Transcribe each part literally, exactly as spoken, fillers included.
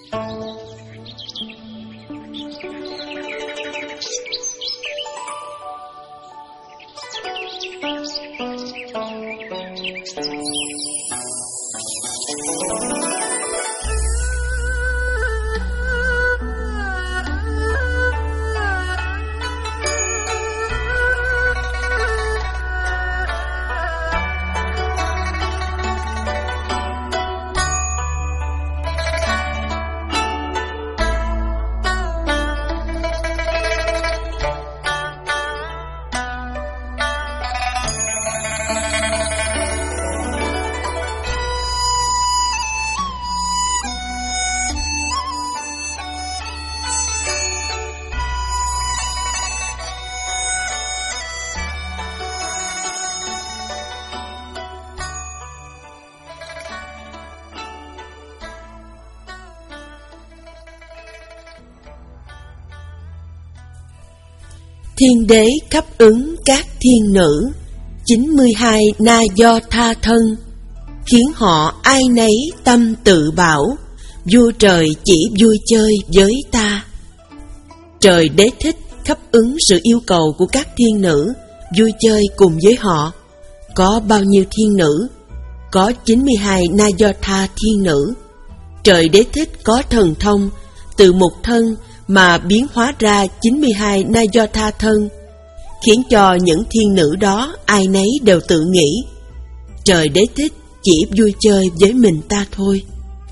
Thiên đế khắp ứng các thiên nữ, chín mươi hai na do tha thân, khiến họ ai nấy tâm tự bảo, vua trời chỉ vui chơi với ta. Trời đế thích khắp ứng sự yêu cầu của các thiên nữ, vui chơi cùng với họ. Có bao nhiêu thiên nữ? Có chín mươi hai na do tha thiên nữ. Trời đế thích có thần thông, từ một thân mà biến hóa ra chín mươi hai na do tha thân, khiến cho những thiên nữ đó ai nấy đều tự nghĩ trời đế thích chỉ vui chơi với mình ta thôi.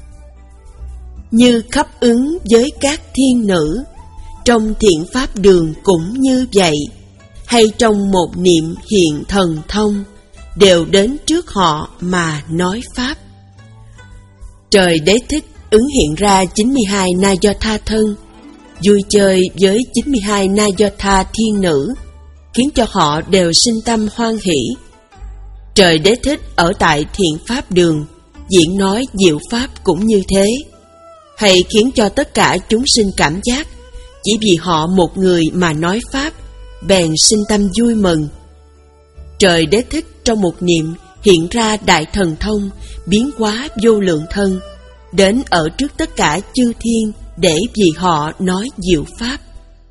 Như khắp ứng với các thiên nữ, trong thiện pháp đường cũng như vậy, hay trong một niệm hiện thần thông, đều đến trước họ mà nói pháp. Trời đế thích ứng hiện ra chín mươi hai na do tha thân, vui chơi với chín mươi hai na do tha thiên nữ, khiến cho họ đều sinh tâm hoan hỷ. Trời đế thích ở tại thiện pháp đường, diễn nói diệu pháp cũng như thế, hay khiến cho tất cả chúng sinh cảm giác, chỉ vì họ một người mà nói pháp, bèn sinh tâm vui mừng. Trời đế thích trong một niệm hiện ra đại thần thông, biến hóa vô lượng thân, đến ở trước tất cả chư thiên để vì họ nói diệu pháp.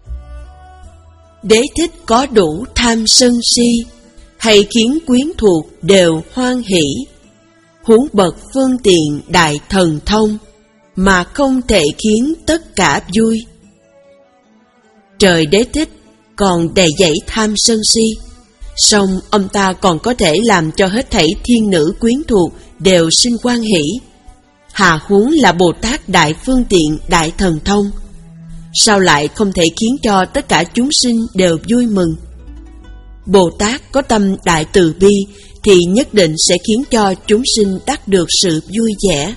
Đế thích có đủ tham sân si, hay khiến quyến thuộc đều hoan hỷ, huống bậc phương tiện đại thần thông, mà không thể khiến tất cả vui. Trời đế thích còn đầy dẫy tham sân si, song ông ta còn có thể làm cho hết thảy thiên nữ quyến thuộc đều sinh hoan hỷ, hà huống là Bồ Tát đại phương tiện đại thần thông, sao lại không thể khiến cho tất cả chúng sinh đều vui mừng? Bồ Tát có tâm đại từ bi thì nhất định sẽ khiến cho chúng sinh đắc được sự vui vẻ.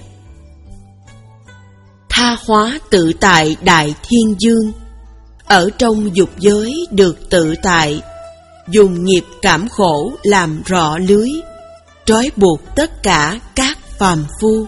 Tha hóa tự tại đại thiên dương, ở trong dục giới được tự tại, dùng nghiệp cảm khổ làm rọ lưới, trói buộc tất cả các phàm phu.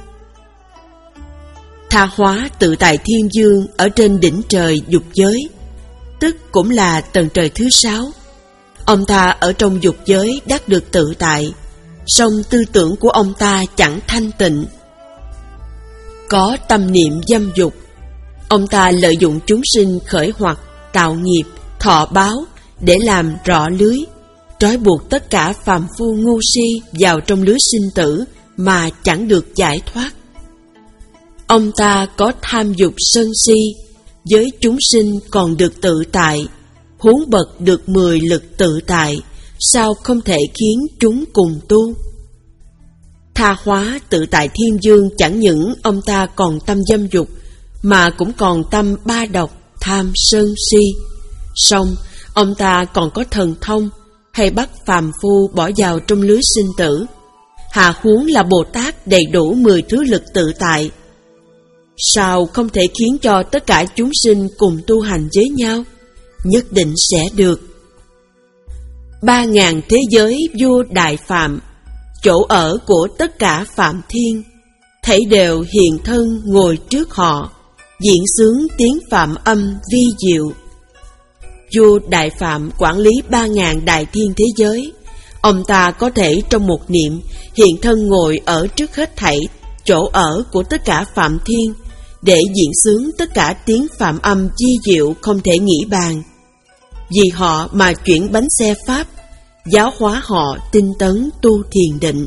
Tha hóa tự tại thiên dương ở trên đỉnh trời dục giới, tức cũng là tầng trời thứ sáu. Ông ta ở trong dục giới đắc được tự tại, song tư tưởng của ông ta chẳng thanh tịnh, có tâm niệm dâm dục. Ông ta lợi dụng chúng sinh khởi hoặc, tạo nghiệp, thọ báo để làm rọ lưới, trói buộc tất cả phàm phu ngu si vào trong lưới sinh tử mà chẳng được giải thoát. Ông ta có tham dục sân si, với chúng sinh còn được tự tại, huống bậc được mười lực tự tại, sao không thể khiến chúng cùng tu? Tha hóa tự tại thiên dương chẳng những ông ta còn tâm dâm dục, mà cũng còn tâm ba độc, tham sân si. Song ông ta còn có thần thông, hay bắt phàm phu bỏ vào trong lưới sinh tử, hà huống là Bồ Tát đầy đủ mười thứ lực tự tại, sao không thể khiến cho tất cả chúng sinh cùng tu hành với nhau? Nhất định sẽ được. Ba ngàn thế giới vua đại phạm, chỗ ở của tất cả phạm thiên, thảy đều hiện thân ngồi trước họ, diễn xướng tiếng phạm âm vi diệu. Vua đại phạm quản lý ba ngàn đại thiên thế giới, ông ta có thể trong một niệm hiện thân ngồi ở trước hết thảy chỗ ở của tất cả phạm thiên, để diễn xướng tất cả tiếng phạm âm chi diệu không thể nghĩ bàn. Vì họ mà chuyển bánh xe Pháp, giáo hóa họ tinh tấn tu thiền định.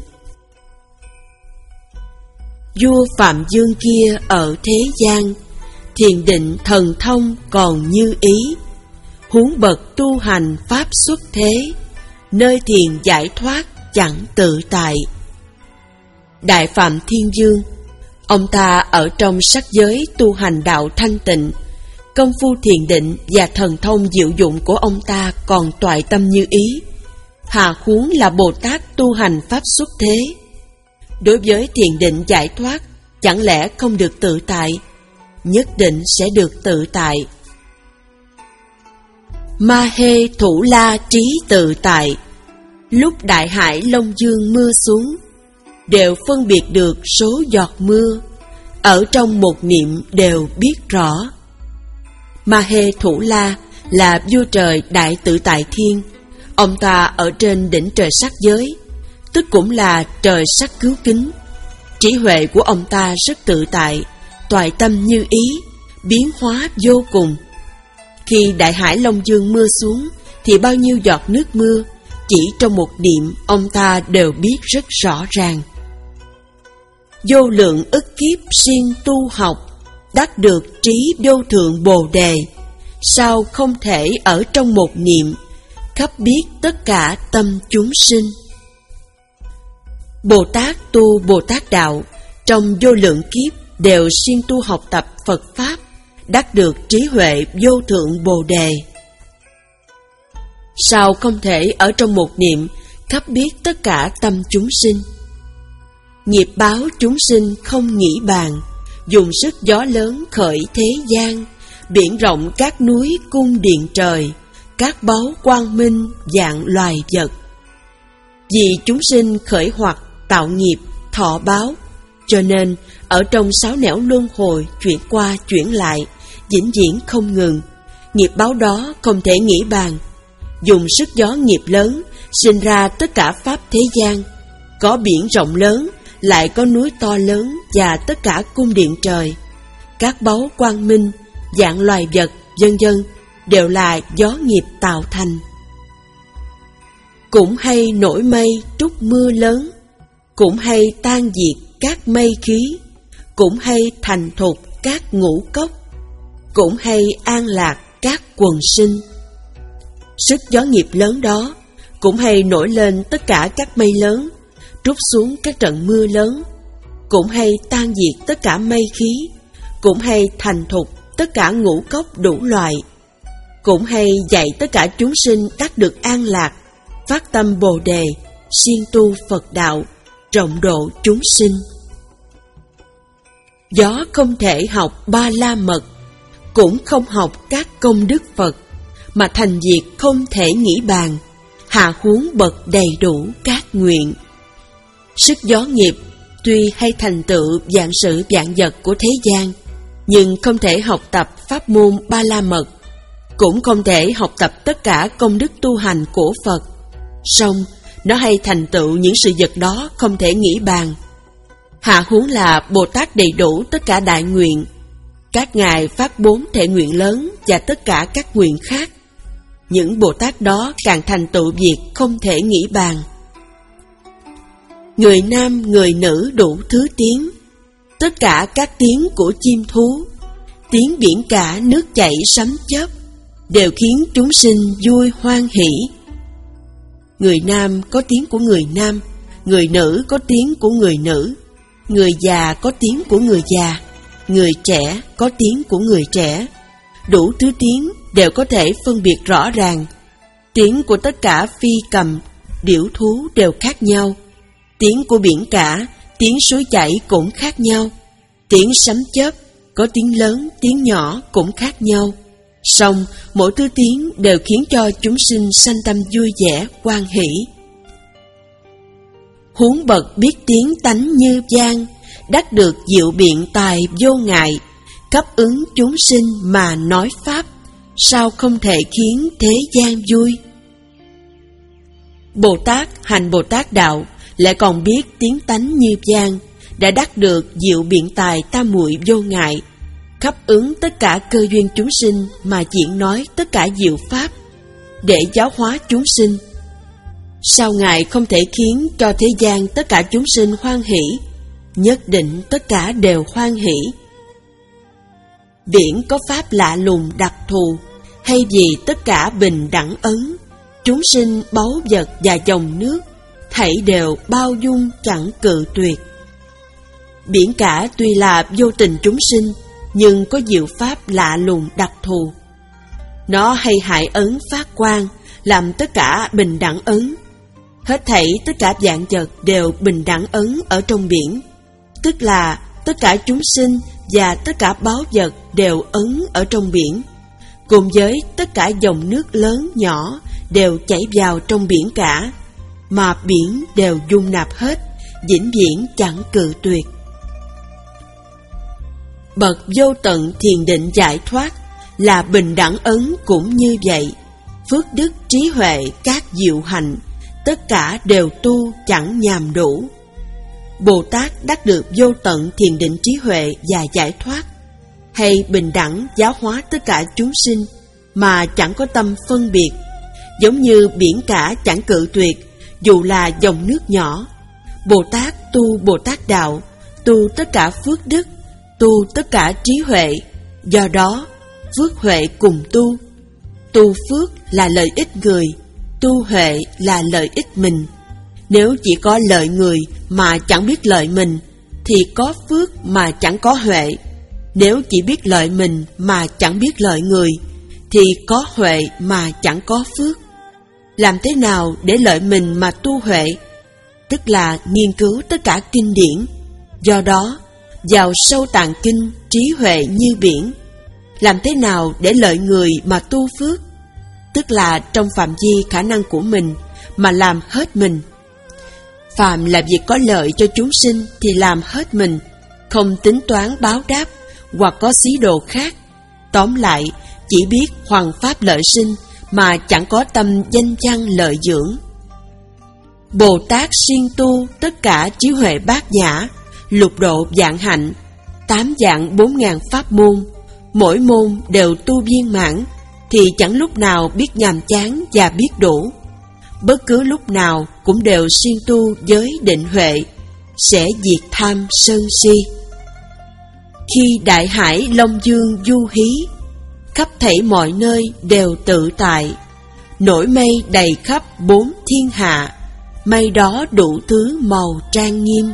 Vua Phạm Dương kia ở thế gian, thiền định thần thông còn như ý, huống bậc tu hành pháp xuất thế, nơi thiền giải thoát chẳng tự tại. Đại Phạm Thiên Dương, ông ta ở trong sắc giới tu hành đạo thanh tịnh, công phu thiền định và thần thông diệu dụng của ông ta còn toại tâm như ý, hà huống là Bồ Tát tu hành pháp xuất thế. Đối với thiền định giải thoát, chẳng lẽ không được tự tại? Nhất định sẽ được tự tại. Ma Hê Thủ La trí tự tại, lúc đại hải Long Dương mưa xuống, đều phân biệt được số giọt mưa, ở trong một niệm đều biết rõ. Ma Hê Thủ La là vua trời đại tự tại thiên, ông ta ở trên đỉnh trời sắc giới, tức cũng là trời sắc cứu kính. Trí huệ của ông ta rất tự tại, toại tâm như ý, biến hóa vô cùng. Khi đại hải Long Dương mưa xuống, thì bao nhiêu giọt nước mưa, chỉ trong một niệm ông ta đều biết rất rõ ràng. Vô lượng ức kiếp siêng tu học, đắc được trí vô thượng Bồ Đề, sao không thể ở trong một niệm, khắp biết tất cả tâm chúng sinh. Bồ Tát tu Bồ Tát đạo, trong vô lượng kiếp đều siêng tu học tập Phật Pháp, đắc được trí huệ vô thượng Bồ Đề. Sao không thể ở trong một niệm, khắp biết tất cả tâm chúng sinh. Nghiệp báo chúng sinh không nghĩ bàn, dùng sức gió lớn khởi thế gian, biển rộng các núi cung điện trời, các báu quang minh dạng loài vật. Vì chúng sinh khởi hoặc tạo nghiệp, thọ báo, cho nên ở trong sáu nẻo luân hồi chuyển qua chuyển lại, vĩnh viễn không ngừng. Nghiệp báo đó không thể nghĩ bàn. Dùng sức gió nghiệp lớn, sinh ra tất cả pháp thế gian. Có biển rộng lớn, lại có núi to lớn và tất cả cung điện trời. Các báu quang minh, dạng loài vật, vân vân đều là gió nghiệp tạo thành. Cũng hay nổi mây trút mưa lớn, cũng hay tan diệt các mây khí, cũng hay thành thục các ngũ cốc, cũng hay an lạc các quần sinh. Sức gió nghiệp lớn đó cũng hay nổi lên tất cả các mây lớn, trút xuống các trận mưa lớn, cũng hay tan diệt tất cả mây khí, cũng hay thành thục tất cả ngũ cốc đủ loại, cũng hay dạy tất cả chúng sinh đắc được an lạc, phát tâm Bồ Đề, siêng tu Phật đạo, rộng độ chúng sinh. Gió không thể học ba la mật, cũng không học các công đức Phật, mà thành việc không thể nghĩ bàn, hạ huống bậc đầy đủ các nguyện. Sức gió nghiệp tuy hay thành tựu vạn sự vạn vật của thế gian, nhưng không thể học tập pháp môn ba la mật, cũng không thể học tập tất cả công đức tu hành của Phật. Song nó hay thành tựu những sự vật đó không thể nghĩ bàn. Hạ huống là Bồ Tát đầy đủ tất cả đại nguyện. Các ngài phát bốn thể nguyện lớn và tất cả các nguyện khác. Những Bồ Tát đó càng thành tựu việc không thể nghĩ bàn. Người nam người nữ đủ thứ tiếng, tất cả các tiếng của chim thú, tiếng biển cả nước chảy sấm chớp, đều khiến chúng sinh vui hoan hỷ. Người nam có tiếng của người nam, người nữ có tiếng của người nữ, người già có tiếng của người già, người trẻ có tiếng của người trẻ. Đủ thứ tiếng đều có thể phân biệt rõ ràng. Tiếng của tất cả phi cầm, điểu thú đều khác nhau. Tiếng của biển cả, tiếng suối chảy cũng khác nhau. Tiếng sấm chớp, có tiếng lớn, tiếng nhỏ cũng khác nhau. Song mỗi thứ tiếng đều khiến cho chúng sinh sanh tâm vui vẻ, hoan hỷ. Huống bậc biết tiếng tánh như vang, đắc được diệu biện tài vô ngại, cấp ứng chúng sinh mà nói pháp, sao không thể khiến thế gian vui. Bồ Tát hành Bồ Tát đạo lại còn biết tiếng tánh như vang, đã đắc được diệu biện tài tam muội vô ngại, khắp ứng tất cả cơ duyên chúng sinh mà diễn nói tất cả diệu pháp để giáo hóa chúng sinh. Sao Ngài không thể khiến cho thế gian tất cả chúng sinh hoan hỷ? Nhất định tất cả đều hoan hỷ. Biển có pháp lạ lùng đặc thù, hay vì tất cả bình đẳng ấn, chúng sinh, báu vật và dòng nước, thảy đều bao dung chẳng cự tuyệt. Biển cả tuy là vô tình chúng sinh, nhưng có diệu pháp lạ lùng đặc thù. Nó hay hại ấn phát quang, làm tất cả bình đẳng ấn. Hết thảy tất cả vạn vật đều bình đẳng ấn ở trong biển, tức là tất cả chúng sinh và tất cả báu vật đều ấn ở trong biển, cùng với tất cả dòng nước lớn nhỏ đều chảy vào trong biển cả, mà biển đều dung nạp hết, vĩnh viễn chẳng cự tuyệt. Bậc vô tận thiền định giải thoát là bình đẳng ấn cũng như vậy. Phước đức trí huệ các diệu hạnh, tất cả đều tu chẳng nhàm đủ. Bồ Tát đắc được vô tận thiền định trí huệ và giải thoát, hay bình đẳng giáo hóa tất cả chúng sinh mà chẳng có tâm phân biệt, giống như biển cả chẳng cự tuyệt dù là dòng nước nhỏ. Bồ Tát tu Bồ Tát đạo, tu tất cả phước đức, tu tất cả trí huệ. Do đó phước huệ cùng tu. Tu phước là lợi ích người, tu huệ là lợi ích mình. Nếu chỉ có lợi người mà chẳng biết lợi mình, thì có phước mà chẳng có huệ. Nếu chỉ biết lợi mình mà chẳng biết lợi người, thì có huệ mà chẳng có phước. Làm thế nào để lợi mình mà tu huệ? Tức là nghiên cứu tất cả kinh điển. Do đó, vào sâu tạng kinh, trí huệ như biển. Làm thế nào để lợi người mà tu phước? Tức là trong phạm vi khả năng của mình mà làm hết mình. Phàm là việc có lợi cho chúng sinh thì làm hết mình, không tính toán báo đáp hoặc có xí đồ khác. Tóm lại, chỉ biết hoằng pháp lợi sinh mà chẳng có tâm danh văn lợi dưỡng. Bồ Tát siêng tu tất cả trí huệ bát nhã, lục độ vạn hạnh, tám vạn bốn ngàn pháp môn, mỗi môn đều tu viên mãn, thì chẳng lúc nào biết nhàm chán và biết đủ. Bất cứ lúc nào cũng đều siêng tu với định huệ, sẽ diệt tham sân si. Khi đại hải long dương du hí, khắp thảy mọi nơi đều tự tại. Nổi mây đầy khắp bốn thiên hạ, mây đó đủ thứ màu trang nghiêm.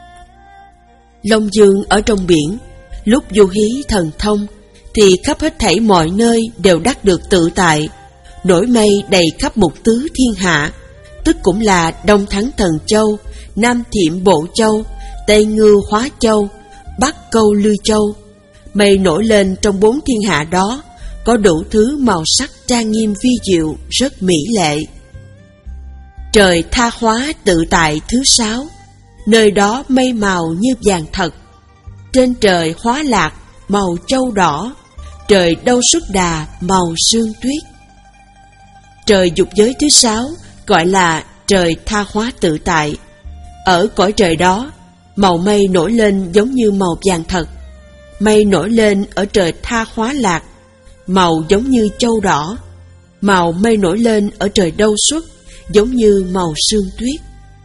Long dương ở trong biển, lúc du hí thần thông, thì khắp hết thảy mọi nơi đều đắc được tự tại. Nổi mây đầy khắp một tứ thiên hạ, tức cũng là Đông Thắng Thần Châu, Nam Thiểm Bộ Châu, Tây Ngưu Hóa Châu, Bắc Câu Lư Châu. Mây nổi lên trong bốn thiên hạ đó, có đủ thứ màu sắc trang nghiêm vi diệu, rất mỹ lệ. Trời tha hóa tự tại thứ sáu, nơi đó mây màu như vàng thật. Trên trời hóa lạc màu châu đỏ, trời đâu xuất đà màu sương tuyết. Trời dục giới thứ sáu gọi là trời tha hóa tự tại. Ở cõi trời đó, màu mây nổi lên giống như màu vàng thật. Mây nổi lên ở trời tha hóa lạc, màu giống như châu đỏ. Màu mây nổi lên ở trời đâu xuất, giống như màu sương tuyết.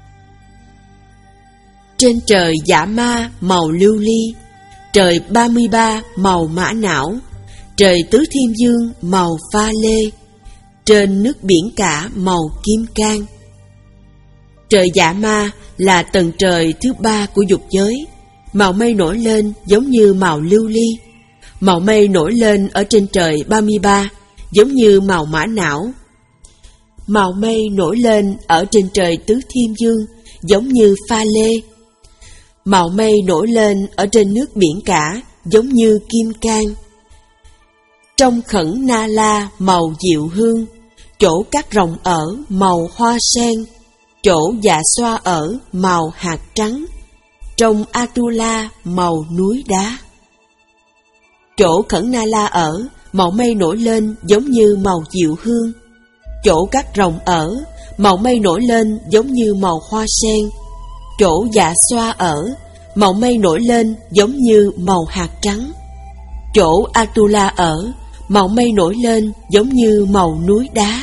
Trên trời Dạ Ma màu lưu ly, trời ba mươi ba màu mã não, trời tứ thiên dương màu pha lê, trên nước biển cả màu kim cang. Trời Dạ Ma là tầng trời thứ ba của dục giới. Màu mây nổi lên giống như màu lưu ly. Màu mây nổi lên ở trên trời ba mươi ba giống như màu mã não. Màu mây nổi lên ở trên trời tứ thiên dương giống như pha lê. Màu mây nổi lên ở trên nước biển cả giống như kim cang. Trong khẩn na la màu diệu hương, chỗ các rồng ở màu hoa sen, chỗ dạ xoa ở màu hạt trắng, trong Atula màu núi đá. Chỗ khẩn na la ở, màu mây nổi lên giống như màu diệu hương. Chỗ các rồng ở, màu mây nổi lên giống như màu hoa sen. Chỗ dạ xoa ở, màu mây nổi lên giống như màu hạt trắng. Chỗ Atula ở, màu mây nổi lên giống như màu núi đá.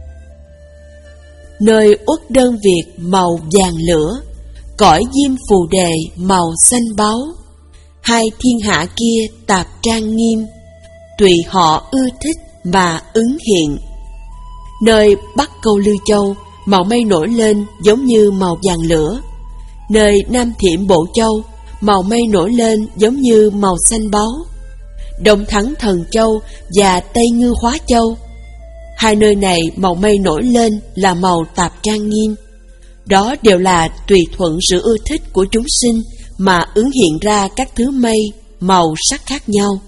Nơi Uất Đơn Việt màu vàng lửa, cõi Diêm Phù Đề màu xanh báu. Hai thiên hạ kia tạp trang nghiêm, tùy họ ưa thích mà ứng hiện. Nơi Bắc Câu Lư Châu, màu mây nổi lên giống như màu vàng lửa. Nơi Nam Thiểm Bộ Châu, màu mây nổi lên giống như màu xanh báu. Đông Thắng Thần Châu và Tây Ngư Hóa Châu, hai nơi này màu mây nổi lên là màu tạp trang nghiêm. Đó đều là tùy thuận sự ưa thích của chúng sinh mà ứng hiện ra các thứ mây, màu sắc khác nhau.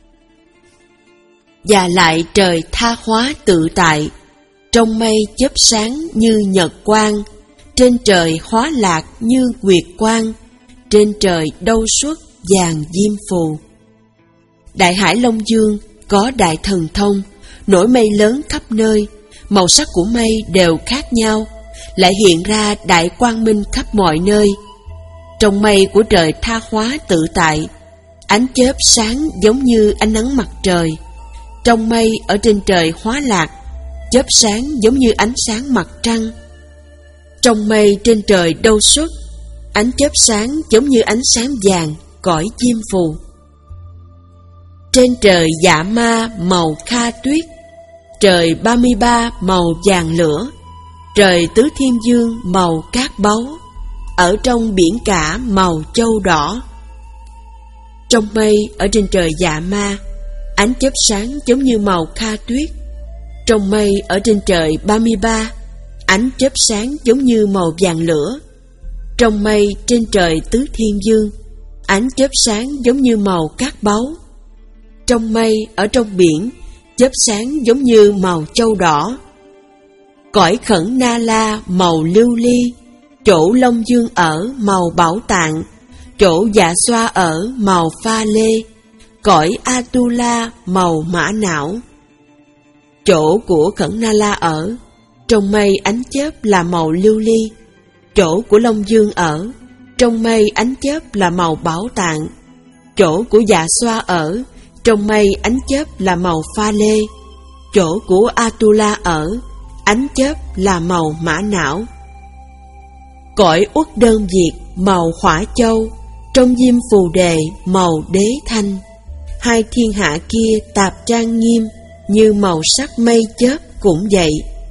Và lại trời tha hóa tự tại, trong mây chớp sáng như nhật quang, trên trời hóa lạc như nguyệt quang, trên trời đâu xuất vàng diêm phù. Đại hải Long Dương có đại thần thông, nổi mây lớn khắp nơi, màu sắc của mây đều khác nhau, lại hiện ra đại quang minh khắp mọi nơi. Trong mây của trời tha hóa tự tại, ánh chớp sáng giống như ánh nắng mặt trời. Trong mây ở trên trời hóa lạc, chớp sáng giống như ánh sáng mặt trăng. Trong mây trên trời đâu xuất, ánh chớp sáng giống như ánh sáng vàng cõi diêm phù. Trên trời Dạ Ma màu kha tuyết, trời ba mươi ba màu vàng lửa, trời Tứ Thiên Dương màu cát báu, ở trong biển cả màu châu đỏ. Trong mây ở trên trời Dạ Ma, ánh chớp sáng giống như màu kha tuyết. Trong mây ở trên trời ba mươi ba, ánh chớp sáng giống như màu vàng lửa. Trong mây trên trời Tứ Thiên Dương, ánh chớp sáng giống như màu cát báu. Trong mây ở trong biển, chớp sáng giống như màu châu đỏ. Cõi Khẩn Na La màu lưu ly, chỗ Long Dương ở màu bảo tạng, chỗ Dạ Xoa ở màu pha lê, cõi Atula màu mã não. Chỗ của Khẩn Na La ở, trong mây ánh chớp là màu lưu ly. Chỗ của Long Dương ở, trong mây ánh chớp là màu bảo tạng. Chỗ của Dạ Xoa ở, trong mây ánh chớp là màu pha lê. Chỗ của Atula ở, ánh chớp là màu mã não. Cõi Uất Đơn Việt màu hỏa châu, trong Diêm Phù Đề màu đế thanh. Hai thiên hạ kia tạp trang nghiêm, như màu sắc mây chớp cũng vậy.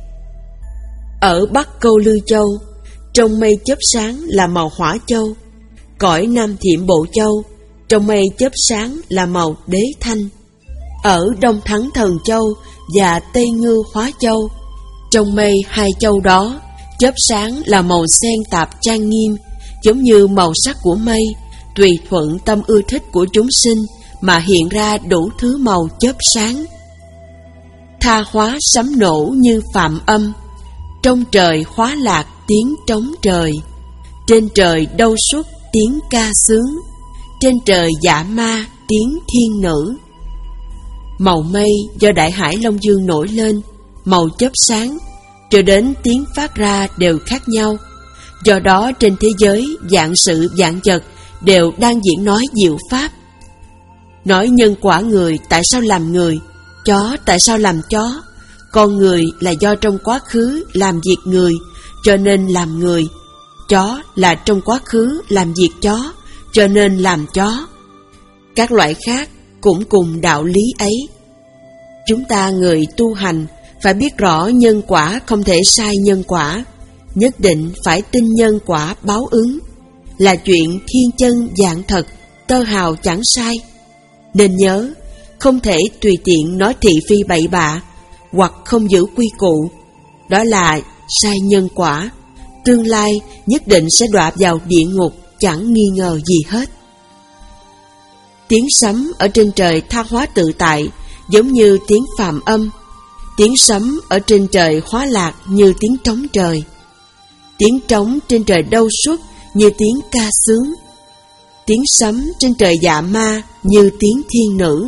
Ở Bắc Câu Lư Châu, trong mây chớp sáng là màu hỏa châu. Cõi Nam Thiểm Bộ Châu, trong mây chớp sáng là màu đế thanh. Ở Đông Thắng Thần Châu và Tây Ngư Hóa Châu, trong mây hai châu đó, chớp sáng là màu sen tạp trang nghiêm, giống như màu sắc của mây, tùy thuận tâm ưa thích của chúng sinh mà hiện ra đủ thứ màu chớp sáng. Tha hóa sấm nổ như phạm âm, trong trời hóa lạc tiếng trống trời, trên trời đâu xuất tiếng ca sướng, trên trời Dạ Ma tiếng thiên nữ. Màu mây do đại hải Long Dương nổi lên, màu chớp sáng, cho đến tiếng phát ra đều khác nhau. Do đó trên thế giới vạn sự vạn vật đều đang diễn nói diệu pháp. Nói nhân quả người tại sao làm người, chó tại sao làm chó, con người là do trong quá khứ làm việc người cho nên làm người, chó là trong quá khứ làm việc chó cho nên làm chó. Các loại khác cũng cùng đạo lý ấy. Chúng ta người tu hành phải biết rõ nhân quả không thể sai nhân quả, nhất định phải tin nhân quả báo ứng, là chuyện thiên chân vạn thật, tơ hào chẳng sai. Nên nhớ, không thể tùy tiện nói thị phi bậy bạ, hoặc không giữ quy củ, đó là sai nhân quả, tương lai nhất định sẽ đọa vào địa ngục chẳng nghi ngờ gì hết. Tiếng sấm ở trên trời tha hóa tự tại giống như tiếng phàm âm, tiếng sấm ở trên trời hóa lạc như tiếng trống trời, tiếng trống trên trời đâu xuất như tiếng ca sướng, tiếng sấm trên trời Dạ Ma như tiếng thiên nữ.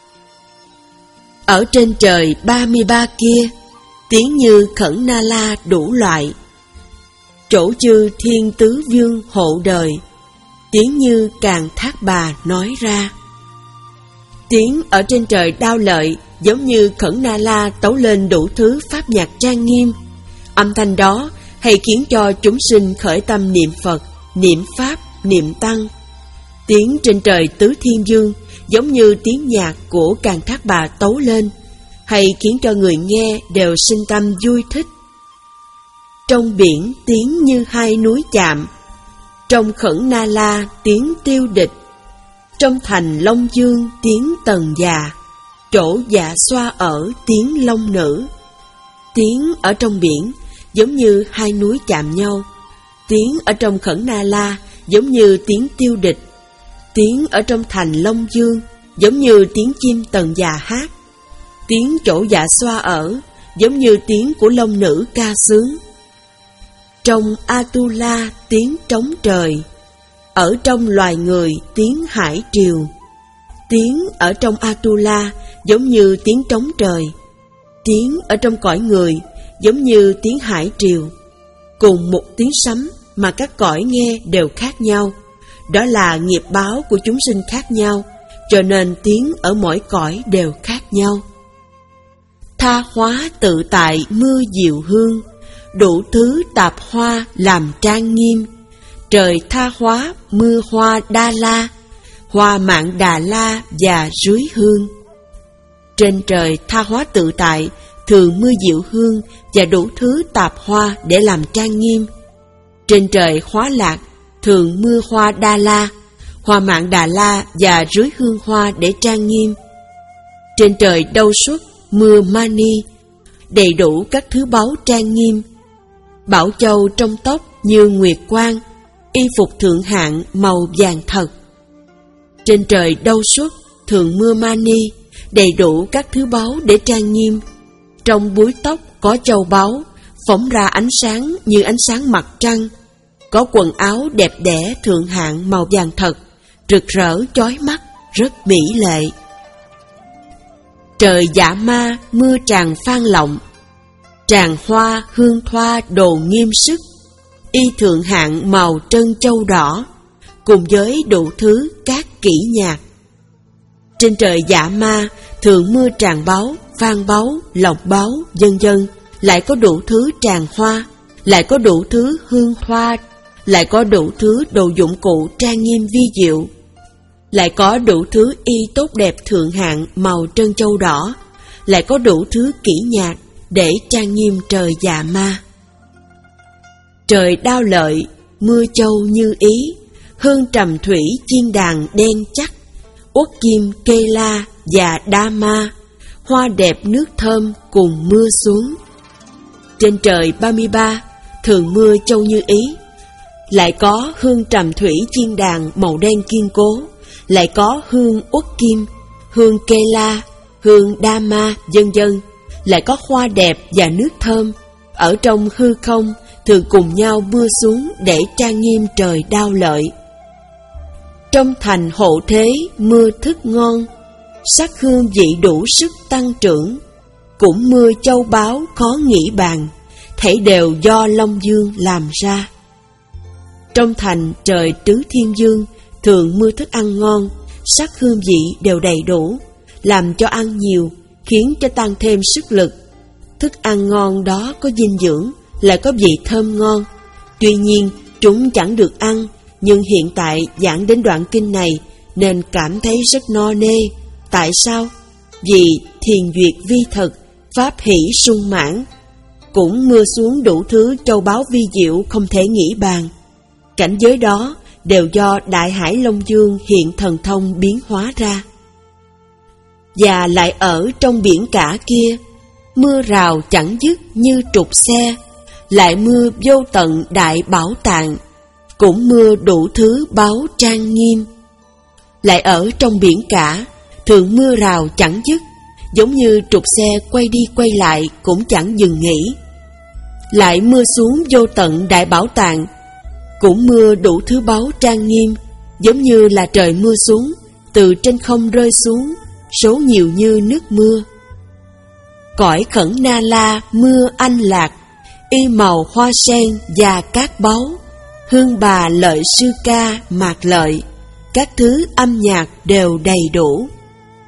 Ở trên trời ba mươi ba kia, tiếng như Khẩn Na La đủ loại, chỗ chư thiên tứ vương hộ đời, tiếng như Càng Thác Bà nói ra. Tiếng ở trên trời Đao Lợi giống như Khẩn Na La tấu lên đủ thứ pháp nhạc trang nghiêm. Âm thanh đó hay khiến cho chúng sinh khởi tâm niệm Phật, niệm Pháp, niệm Tăng. Tiếng trên trời Tứ Thiên Dương giống như tiếng nhạc của Càn Thác Bà tấu lên, hay khiến cho người nghe đều sinh tâm vui thích. Trong biển tiếng như hai núi chạm, trong Khẩn Na La tiếng tiêu địch, trong thành Long Dương tiếng tần già, chỗ dạ xoa ở tiếng long nữ. Tiếng ở trong biển giống như hai núi chạm nhau, tiếng ở trong Khẩn Na La giống như tiếng tiêu địch, tiếng ở trong thành Long Dương giống như tiếng chim tần già hát, tiếng chỗ dạ xoa ở giống như tiếng của long nữ ca sướng. Trong Atula tiếng trống trời, ở trong loài người tiếng hải triều. Tiếng ở trong Atula giống như tiếng trống trời, tiếng ở trong cõi người giống như tiếng hải triều. Cùng một tiếng sấm mà các cõi nghe đều khác nhau. Đó là nghiệp báo của chúng sinh khác nhau, cho nên tiếng ở mỗi cõi đều khác nhau. Tha hóa tự tại mưa diệu hương, đủ thứ tạp hoa làm trang nghiêm. Trời tha hóa mưa hoa Đa La, hoa Mạn Đà La và rưới hương. Trên trời tha hóa tự tại thường mưa diệu hương và đủ thứ tạp hoa để làm trang nghiêm. Trên trời hóa lạc thường mưa hoa Đa La, hoa Mạn Đà La và rưới hương hoa để trang nghiêm. Trên trời Đâu Xuất mưa Mani, đầy đủ các thứ báu trang nghiêm. Bảo châu trong tóc như nguyệt quang, y phục thượng hạng màu vàng thật. Trên trời Đâu Xuất thường mưa Mani, đầy đủ các thứ báu để trang nghiêm. Trong búi tóc có châu báu, phóng ra ánh sáng như ánh sáng mặt trăng. Có quần áo đẹp đẽ thượng hạng màu vàng thật, rực rỡ chói mắt, rất mỹ lệ. Trời Dạ Ma mưa tràng phan lộng, tràng hoa hương thoa đồ nghiêm sức, y thượng hạng màu trân châu đỏ, cùng với đủ thứ các kỹ nhạc. Trên trời Dạ Ma thường mưa tràng báu, phan báu, lộc báu, vân vân, lại có đủ thứ tràng hoa, lại có đủ thứ hương thoa, lại có đủ thứ đồ dụng cụ trang nghiêm vi diệu, lại có đủ thứ y tốt đẹp thượng hạng màu trân châu đỏ, lại có đủ thứ kỹ nhạc để trang nghiêm trời Dạ Ma. Trời Đao Lợi mưa châu như ý, hương trầm thủy chiên đàn đen chắc, uất kim kê la và đa ma, hoa đẹp nước thơm cùng mưa xuống. Trên trời ba mươi ba thường mưa châu như ý, lại có hương trầm thủy chiên đàn màu đen kiên cố, lại có hương uất kim, hương kê la, hương đa ma, vân vân, lại có hoa đẹp và nước thơm. Ở trong hư không thường cùng nhau mưa xuống để trang nghiêm trời Đao Lợi. Trong thành Hộ Thế mưa thức ngon, sắc hương vị đủ sức tăng trưởng, cũng mưa châu báu khó nghĩ bàn, thảy đều do Long Dương làm ra. Trong thành trời Tứ Thiên Dương thường mưa thức ăn ngon, sắc hương vị đều đầy đủ, làm cho ăn nhiều, khiến cho tăng thêm sức lực. Thức ăn ngon đó có dinh dưỡng, lại có vị thơm ngon. Tuy nhiên, chúng chẳng được ăn, nhưng hiện tại giảng đến đoạn kinh này nên cảm thấy rất no nê. Tại sao? Vì thiền duyệt vi thực, pháp hỷ sung mãn. Cũng mưa xuống đủ thứ châu báu vi diệu không thể nghĩ bàn. Cảnh giới đó đều do Đại Hải Long Dương hiện thần thông biến hóa ra. Và lại ở trong biển cả kia, mưa rào chẳng dứt như trục xe, lại mưa vô tận đại bảo tàng, cũng mưa đủ thứ báu trang nghiêm. Lại ở trong biển cả, thường mưa rào chẳng dứt, giống như trục xe quay đi quay lại cũng chẳng dừng nghỉ. Lại mưa xuống vô tận đại bảo tàng, cũng mưa đủ thứ báu trang nghiêm, giống như là trời mưa xuống, từ trên không rơi xuống, số nhiều như nước mưa. Cõi Khẩn Na La mưa anh lạc, y màu hoa sen và cát báu, hương bà lợi sư ca mạc lợi, các thứ âm nhạc đều đầy đủ.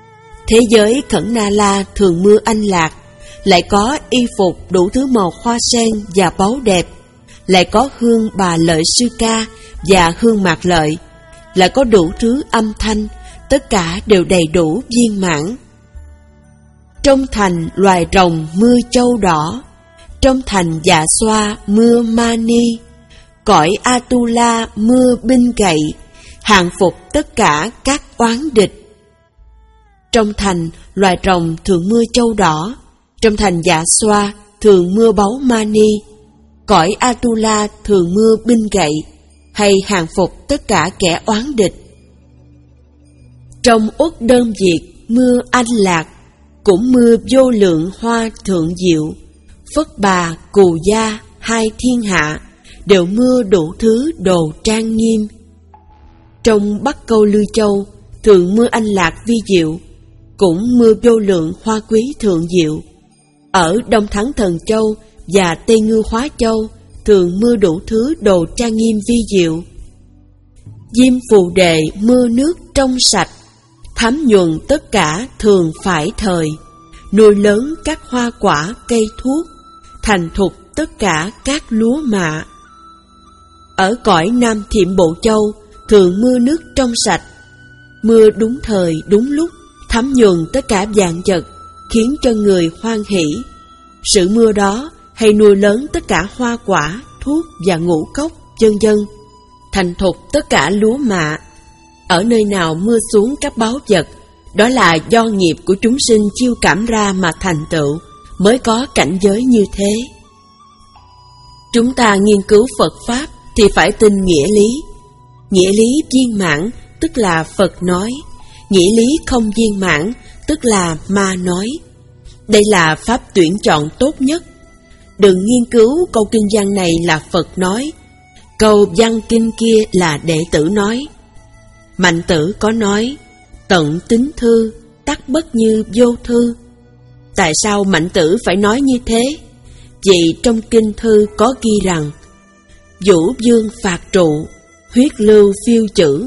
Thế giới Khẩn Na La thường mưa anh lạc, lại có y phục đủ thứ màu hoa sen và báu đẹp, lại có hương Bà Lợi Sư Ca và hương Mạc Lợi, lại có đủ thứ âm thanh, tất cả đều đầy đủ viên mãn. Trong thành loài rồng mưa châu đỏ, trong thành Dạ Xoa mưa Mani, cõi Atula mưa binh gậy, hàng phục tất cả các oán địch. Trong thành loài rồng thường mưa châu đỏ, trong thành Dạ Xoa thường mưa báu Mani, cõi Atula thường mưa binh gậy, hay hàng phục tất cả kẻ oán địch. Trong Uất Đơn Việt mưa anh lạc, cũng mưa vô lượng hoa thượng diệu, Phất Bà, Cù Gia, hai thiên hạ, đều mưa đủ thứ đồ trang nghiêm. Trong Bắc Câu Lư Châu thường mưa anh lạc vi diệu, cũng mưa vô lượng hoa quý thượng diệu. Ở Đông Thắng Thần Châu và Tây Ngư Hóa Châu thường mưa đủ thứ đồ trang nghiêm vi diệu. Diêm Phù Đề mưa nước trong sạch, thấm nhuần tất cả thường phải thời, nuôi lớn các hoa quả cây thuốc, thành thục tất cả các lúa mạ. Ở cõi Nam Thiệm Bộ Châu thường mưa nước trong sạch, mưa đúng thời đúng lúc, thấm nhuần tất cả vạn vật, khiến cho người hoan hỷ. Sự mưa đó hay nuôi lớn tất cả hoa quả, thuốc và ngũ cốc, vân vân, thành thục tất cả lúa mạ. Ở nơi nào mưa xuống các báu vật, đó là do nghiệp của chúng sinh chiêu cảm ra mà thành tựu, mới có cảnh giới như thế. Chúng ta nghiên cứu Phật Pháp thì phải tin nghĩa lý. Nghĩa lý viên mãn tức là Phật nói, nghĩa lý không viên mãn tức là ma nói. Đây là pháp tuyển chọn tốt nhất. Đừng nghiên cứu câu kinh văn này là Phật nói, câu văn kinh kia là đệ tử nói. Mạnh Tử có nói, tận tín thư, tắc bất như vô thư. Tại sao Mạnh Tử phải nói như thế? Vì trong kinh thư có ghi rằng, Vũ vương phạt trụ, huyết lưu phiêu chữ.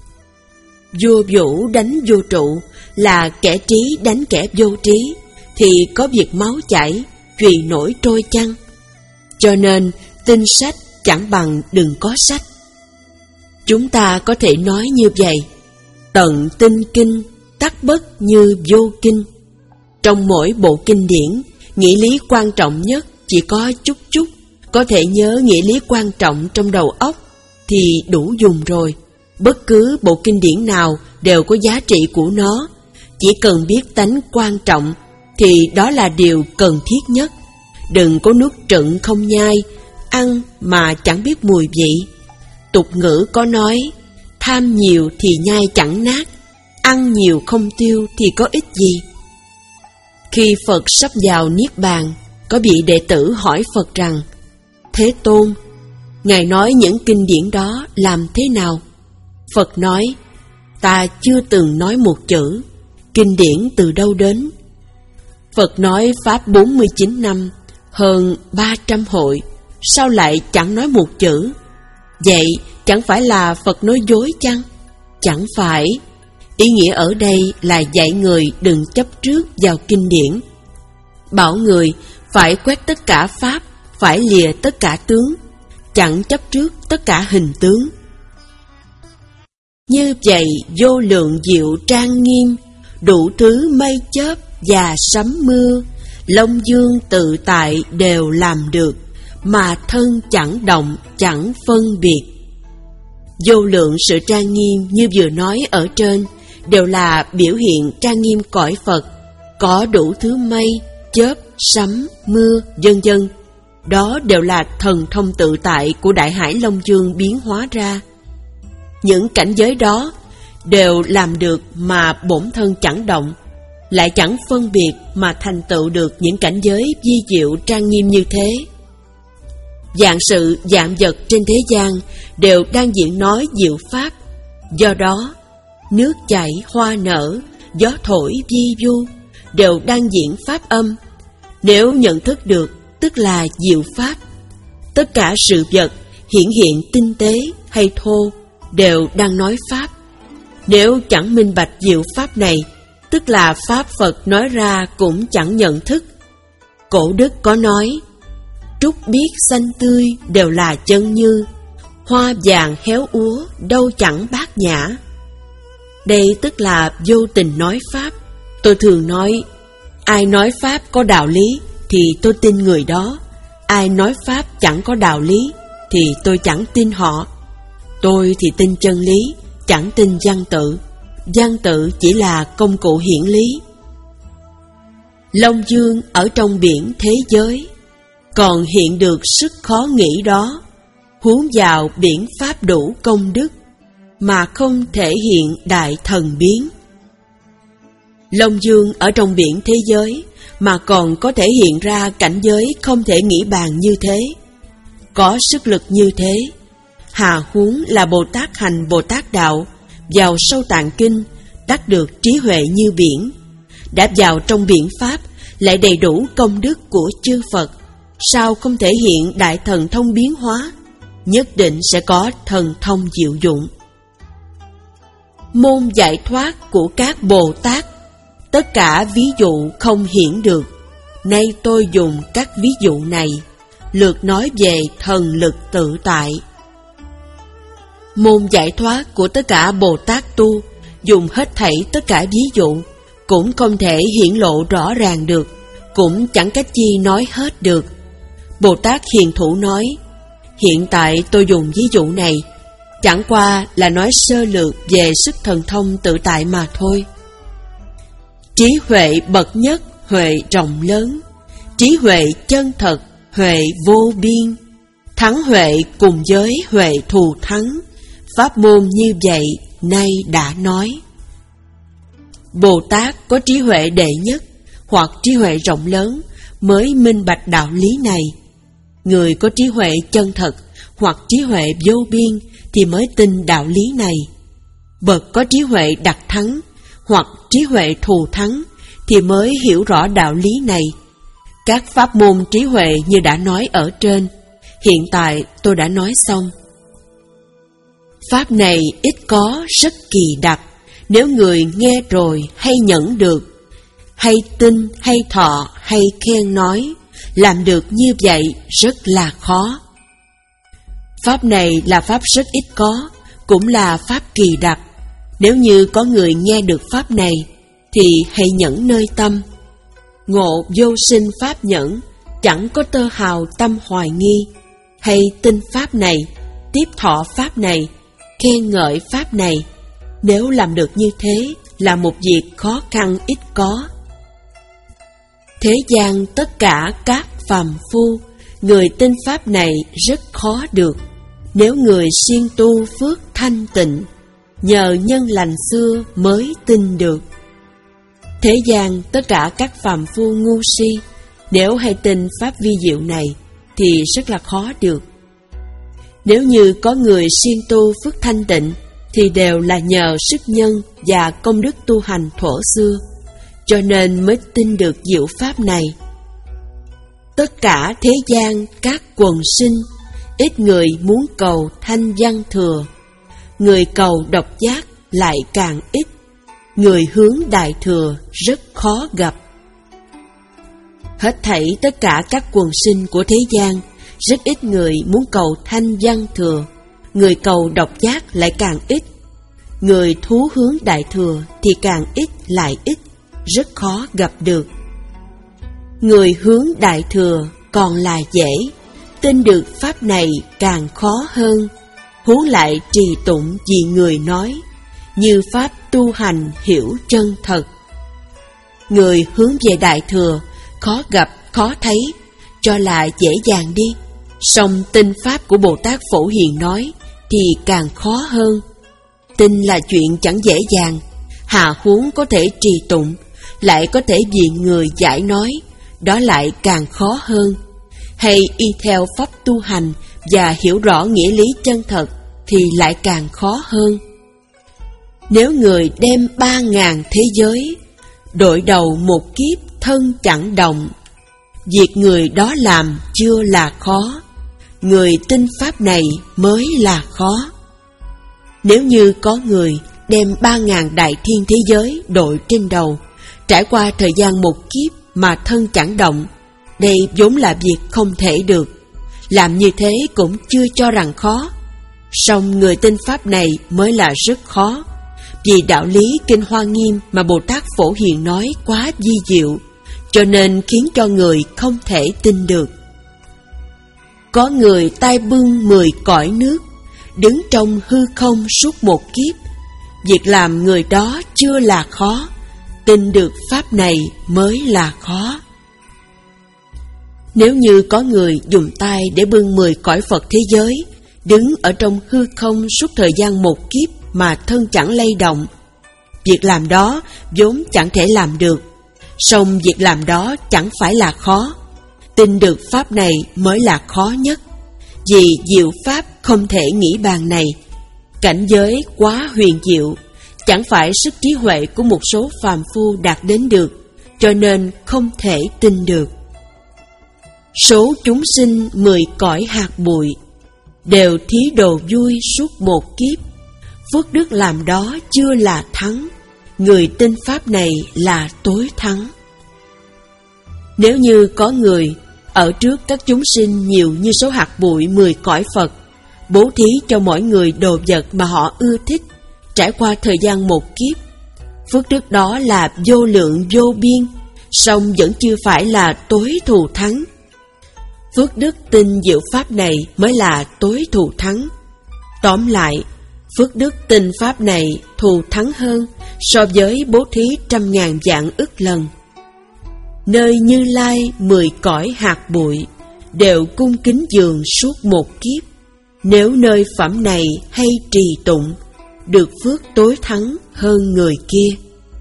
Vua Vũ đánh vua trụ, là kẻ trí đánh kẻ vô trí, thì có việc máu chảy, chùy nổi trôi chăng? Cho nên tin sách chẳng bằng đừng có sách. Chúng ta có thể nói như vậy, tận tinh kinh, tắc bất như vô kinh. Trong mỗi bộ kinh điển, nghĩa lý quan trọng nhất chỉ có chút chút, có thể nhớ nghĩa lý quan trọng trong đầu óc thì đủ dùng rồi. Bất cứ bộ kinh điển nào đều có giá trị của nó, chỉ cần biết tánh quan trọng thì đó là điều cần thiết nhất. Đừng có nuốt trựng không nhai, ăn mà chẳng biết mùi vị. Tục ngữ có nói, tham nhiều thì nhai chẳng nát, ăn nhiều không tiêu thì có ích gì. Khi Phật sắp vào Niết Bàn, có vị đệ tử hỏi Phật rằng, Thế Tôn, Ngài nói những kinh điển đó làm thế nào? Phật nói, ta chưa từng nói một chữ, kinh điển từ đâu đến? Phật nói Pháp bốn mươi chín năm, hơn ba trăm hội, sao lại chẳng nói một chữ? Vậy chẳng phải là Phật nói dối chăng? Chẳng phải. Ý nghĩa ở đây là dạy người đừng chấp trước vào kinh điển. Bảo người phải quét tất cả Pháp, phải lìa tất cả tướng, chẳng chấp trước tất cả hình tướng. Như vậy vô lượng diệu trang nghiêm, đủ thứ mây chớp và sấm mưa, Long Dương tự tại đều làm được, mà thân chẳng động chẳng phân biệt. Vô lượng sự trang nghiêm như vừa nói ở trên đều là biểu hiện trang nghiêm cõi Phật, có đủ thứ mây, chớp, sấm, mưa, vân vân. Đó đều là thần thông tự tại của Đại Hải Long Dương biến hóa ra. Những cảnh giới đó đều làm được mà bổn thân chẳng động, lại chẳng phân biệt mà thành tựu được những cảnh giới vi diệu trang nghiêm như thế. Vạn sự vạn vật trên thế gian đều đang diễn nói diệu pháp. Do đó, nước chảy hoa nở, gió thổi vi vu đều đang diễn pháp âm. Nếu nhận thức được, tức là diệu pháp. Tất cả sự vật hiển hiện tinh tế hay thô đều đang nói pháp. Nếu chẳng minh bạch diệu pháp này, tức là Pháp Phật nói ra cũng chẳng nhận thức. Cổ đức có nói, trúc biếc xanh tươi đều là chân như, hoa vàng héo úa đâu chẳng bát nhã. Đây tức là vô tình nói Pháp. Tôi thường nói, ai nói Pháp có đạo lý thì tôi tin người đó, ai nói Pháp chẳng có đạo lý thì tôi chẳng tin họ. Tôi thì tin chân lý, chẳng tin văn tự. Văn tự chỉ là công cụ hiển lý. Long dương ở trong biển thế giới, còn hiện được sức khó nghĩ đó, huống vào biển Pháp đủ công đức, mà không thể hiện đại thần biến. Long dương ở trong biển thế giới, mà còn có thể hiện ra cảnh giới không thể nghĩ bàn như thế, có sức lực như thế, hà huống là Bồ Tát hành Bồ Tát đạo, vào sâu tạng kinh, đắc được trí huệ như biển, đã vào trong biển Pháp, lại đầy đủ công đức của chư Phật, sao không thể hiện đại thần thông biến hóa, nhất định sẽ có thần thông diệu dụng. Môn giải thoát của các Bồ Tát, tất cả ví dụ không hiển được, nay tôi dùng các ví dụ này, lược nói về thần lực tự tại. Môn giải thoát của tất cả Bồ Tát tu, dùng hết thảy tất cả ví dụ, cũng không thể hiển lộ rõ ràng được, cũng chẳng cách chi nói hết được. Bồ Tát Hiền Thủ nói, hiện tại tôi dùng ví dụ này, chẳng qua là nói sơ lược về sức thần thông tự tại mà thôi. Trí huệ bậc nhất, huệ rộng lớn, trí huệ chân thật, huệ vô biên, thắng huệ cùng với huệ thù thắng, pháp môn như vậy nay đã nói. Bồ Tát có trí huệ đệ nhất, hoặc trí huệ rộng lớn, mới minh bạch đạo lý này. Người có trí huệ chân thật, hoặc trí huệ vô biên, thì mới tin đạo lý này. Bậc có trí huệ đặc thắng, hoặc trí huệ thù thắng, thì mới hiểu rõ đạo lý này. Các pháp môn trí huệ như đã nói ở trên, hiện tại tôi đã nói xong. Pháp này ít có, rất kỳ đặc, nếu người nghe rồi hay nhẫn được, hay tin, hay thọ, hay khen nói, làm được như vậy rất là khó. Pháp này là pháp rất ít có, cũng là pháp kỳ đặc. Nếu như có người nghe được pháp này, thì hãy nhẫn nơi tâm. Ngộ vô sinh pháp nhẫn, chẳng có tơ hào tâm hoài nghi. Hay tin pháp này, tiếp thọ pháp này, khen ngợi pháp này. Nếu làm được như thế là một việc khó khăn ít có. Thế gian tất cả các phàm phu, người tin pháp này rất khó được. Nếu người siêng tu phước thanh tịnh, nhờ nhân lành xưa mới tin được. Thế gian tất cả các phàm phu ngu si, nếu hay tin pháp vi diệu này thì rất là khó được. Nếu như có người siêng tu phước thanh tịnh, thì đều là nhờ sức nhân và công đức tu hành thuở xưa, cho nên mới tin được diệu pháp này. Tất cả thế gian các quần sinh, ít người muốn cầu thanh văn thừa, người cầu độc giác lại càng ít, người hướng đại thừa rất khó gặp. Hết thảy tất cả các quần sinh của thế gian, rất ít người muốn cầu thanh văn thừa, người cầu độc giác lại càng ít, người thú hướng đại thừa thì càng ít lại ít, rất khó gặp được. Người hướng đại thừa còn là dễ, tin được pháp này càng khó hơn, huống lại trì tụng vì người nói, như pháp tu hành hiểu chân thật. Người hướng về đại thừa, khó gặp, khó thấy, cho là dễ dàng đi, song tin pháp của Bồ Tát Phổ Hiền nói thì càng khó hơn. Tin là chuyện chẳng dễ dàng, hà huống có thể trì tụng, lại có thể vì người giải nói, đó lại càng khó hơn. Hay y theo pháp tu hành và hiểu rõ nghĩa lý chân thật thì lại càng khó hơn. Nếu người đem ba ngàn thế giới, đội đầu một kiếp thân chẳng động, việc người đó làm chưa là khó, người tin pháp này mới là khó. Nếu như có người đem ba ngàn đại thiên thế giới đội trên đầu, trải qua thời gian một kiếp mà thân chẳng động. Đây vốn là việc không thể được. Làm như thế cũng chưa cho rằng khó. Song người tin pháp này mới là rất khó. Vì đạo lý Kinh Hoa Nghiêm mà Bồ Tát Phổ Hiền nói quá vi diệu, cho nên khiến cho người không thể tin được. Có người tay bưng mười cõi nước, đứng trong hư không suốt một kiếp. Việc làm người đó chưa là khó, tin được pháp này mới là khó. Nếu như có người dùng tay để bưng mười cõi Phật thế giới, đứng ở trong hư không suốt thời gian một kiếp mà thân chẳng lay động, việc làm đó vốn chẳng thể làm được. Song việc làm đó chẳng phải là khó. Tin được pháp này mới là khó nhất. Vì diệu pháp không thể nghĩ bàn này. Cảnh giới quá huyền diệu, chẳng phải sức trí huệ của một số phàm phu đạt đến được, cho nên không thể tin được. Số chúng sinh mười cõi hạt bụi, đều thí đồ vui suốt một kiếp. Phước đức làm đó chưa là thắng, người tin pháp này là tối thắng. Nếu như có người ở trước các chúng sinh nhiều như số hạt bụi mười cõi Phật, bố thí cho mỗi người đồ vật mà họ ưa thích, trải qua thời gian một kiếp, phước đức đó là vô lượng vô biên, song vẫn chưa phải là tối thù thắng. Phước đức tin diệu pháp này mới là tối thù thắng. Tóm lại, phước đức tin pháp này thù thắng hơn so với bố thí trăm ngàn vạn ức lần. Nơi Như Lai mười cõi hạt bụi, đều cung kính dường suốt một kiếp. Nếu nơi phẩm này hay trì tụng, được phước tối thắng hơn người kia.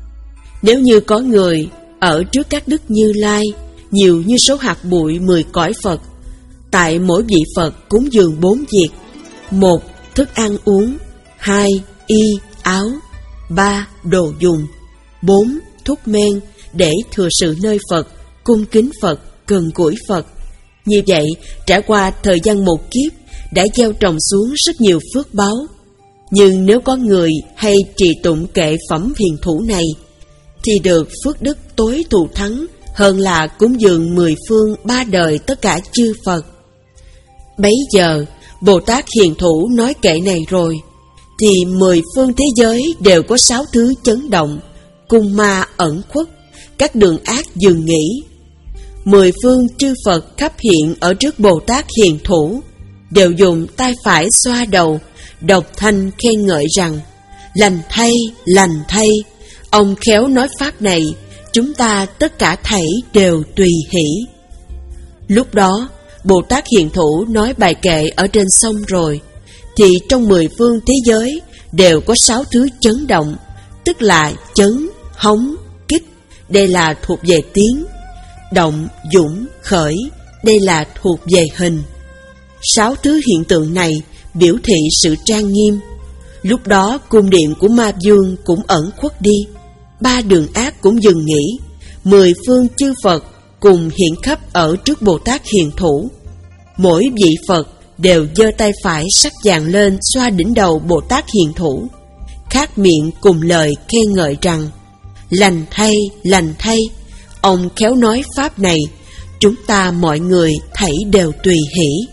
Nếu như có người ở trước các đức Như Lai nhiều như số hạt bụi mười cõi Phật, tại mỗi vị Phật cúng dường bốn việc: một, thức ăn uống; hai, y, áo; ba, đồ dùng; bốn, thuốc men để thừa sự nơi Phật, cung kính Phật, gần gũi Phật. Như vậy, trải qua thời gian một kiếp, đã gieo trồng xuống rất nhiều phước báu. Nhưng nếu có người hay trì tụng kệ phẩm hiền thủ này, thì được phước đức tối thù thắng hơn là cúng dường mười phương ba đời tất cả chư Phật. Bấy giờ, Bồ Tát Hiền Thủ nói kệ này rồi, thì mười phương thế giới đều có sáu thứ chấn động, cung ma ẩn khuất, các đường ác dừng nghỉ. Mười phương chư Phật khắp hiện ở trước Bồ Tát Hiền Thủ, đều dùng tay phải xoa đầu, đọc thanh khen ngợi rằng: lành thay, lành thay, ông khéo nói pháp này, chúng ta tất cả thảy đều tùy hỷ. Lúc đó, Bồ Tát Hiền Thủ nói bài kệ ở trên sông rồi, thì trong mười phương thế giới đều có sáu thứ chấn động, tức là chấn, hống, kích, đây là thuộc về tiếng; động, dũng, khởi, đây là thuộc về hình. Sáu thứ hiện tượng này biểu thị sự trang nghiêm. Lúc đó cung điện của Ma Vương cũng ẩn khuất đi, ba đường ác cũng dừng nghỉ, mười phương chư Phật cùng hiện khắp ở trước Bồ Tát Hiền Thủ. Mỗi vị Phật đều giơ tay phải sắc vàng lên xoa đỉnh đầu Bồ Tát Hiền Thủ, khát miệng cùng lời khen ngợi rằng: lành thay, lành thay, ông khéo nói pháp này, chúng ta mọi người thảy đều tùy hỷ.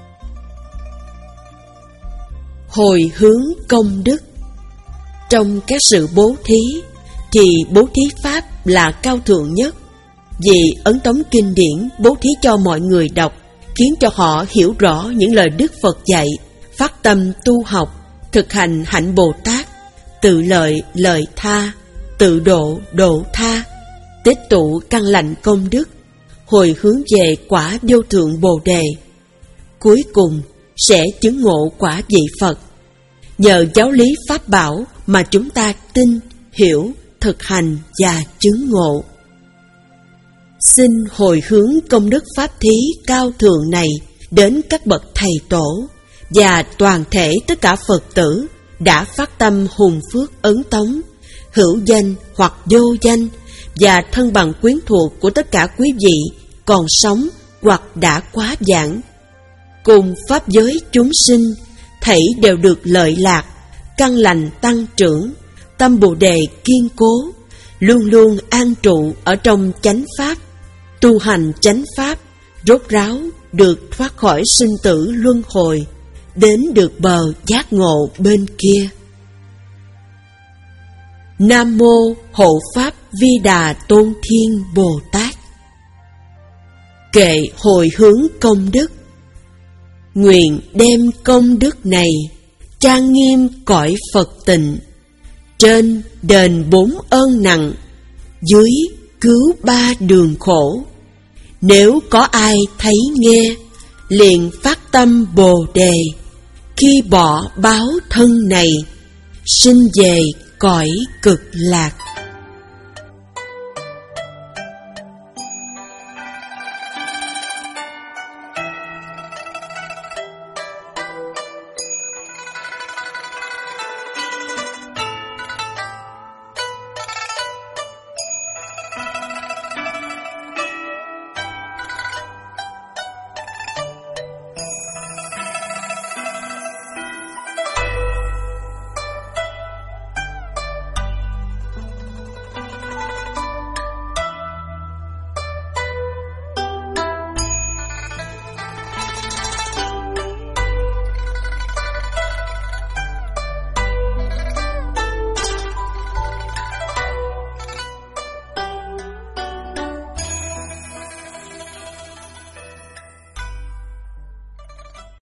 Hồi hướng công đức. Trong các sự bố thí, thì bố thí pháp là cao thượng nhất. Vì ấn tống kinh điển bố thí cho mọi người đọc, khiến cho họ hiểu rõ những lời Đức Phật dạy, phát tâm tu học, thực hành hạnh Bồ Tát, tự lợi lợi tha, tự độ độ tha, tích tụ căn lành công đức, hồi hướng về quả vô thượng Bồ Đề. Cuối cùng sẽ chứng ngộ quả vị Phật. Nhờ giáo lý pháp bảo mà chúng ta tin, hiểu, thực hành và chứng ngộ. Xin hồi hướng công đức pháp thí cao thượng này đến các bậc thầy tổ và toàn thể tất cả Phật tử đã phát tâm hùng phước ấn tống, hữu danh hoặc vô danh, và thân bằng quyến thuộc của tất cả quý vị còn sống hoặc đã quá vãng. Cùng pháp giới chúng sinh, thảy đều được lợi lạc, căn lành tăng trưởng, tâm Bồ Đề kiên cố, luôn luôn an trụ ở trong chánh pháp, tu hành chánh pháp, rốt ráo được thoát khỏi sinh tử luân hồi, đến được bờ giác ngộ bên kia. Nam Mô Hộ Pháp Vi Đà Tôn Thiên Bồ Tát. Kệ hồi hướng công đức. Nguyện đem công đức này trang nghiêm cõi Phật tịnh, trên đền bốn ơn nặng, dưới cứu ba đường khổ. Nếu có ai thấy nghe, liền phát tâm Bồ Đề, khi bỏ báo thân này, sinh về cõi cực lạc.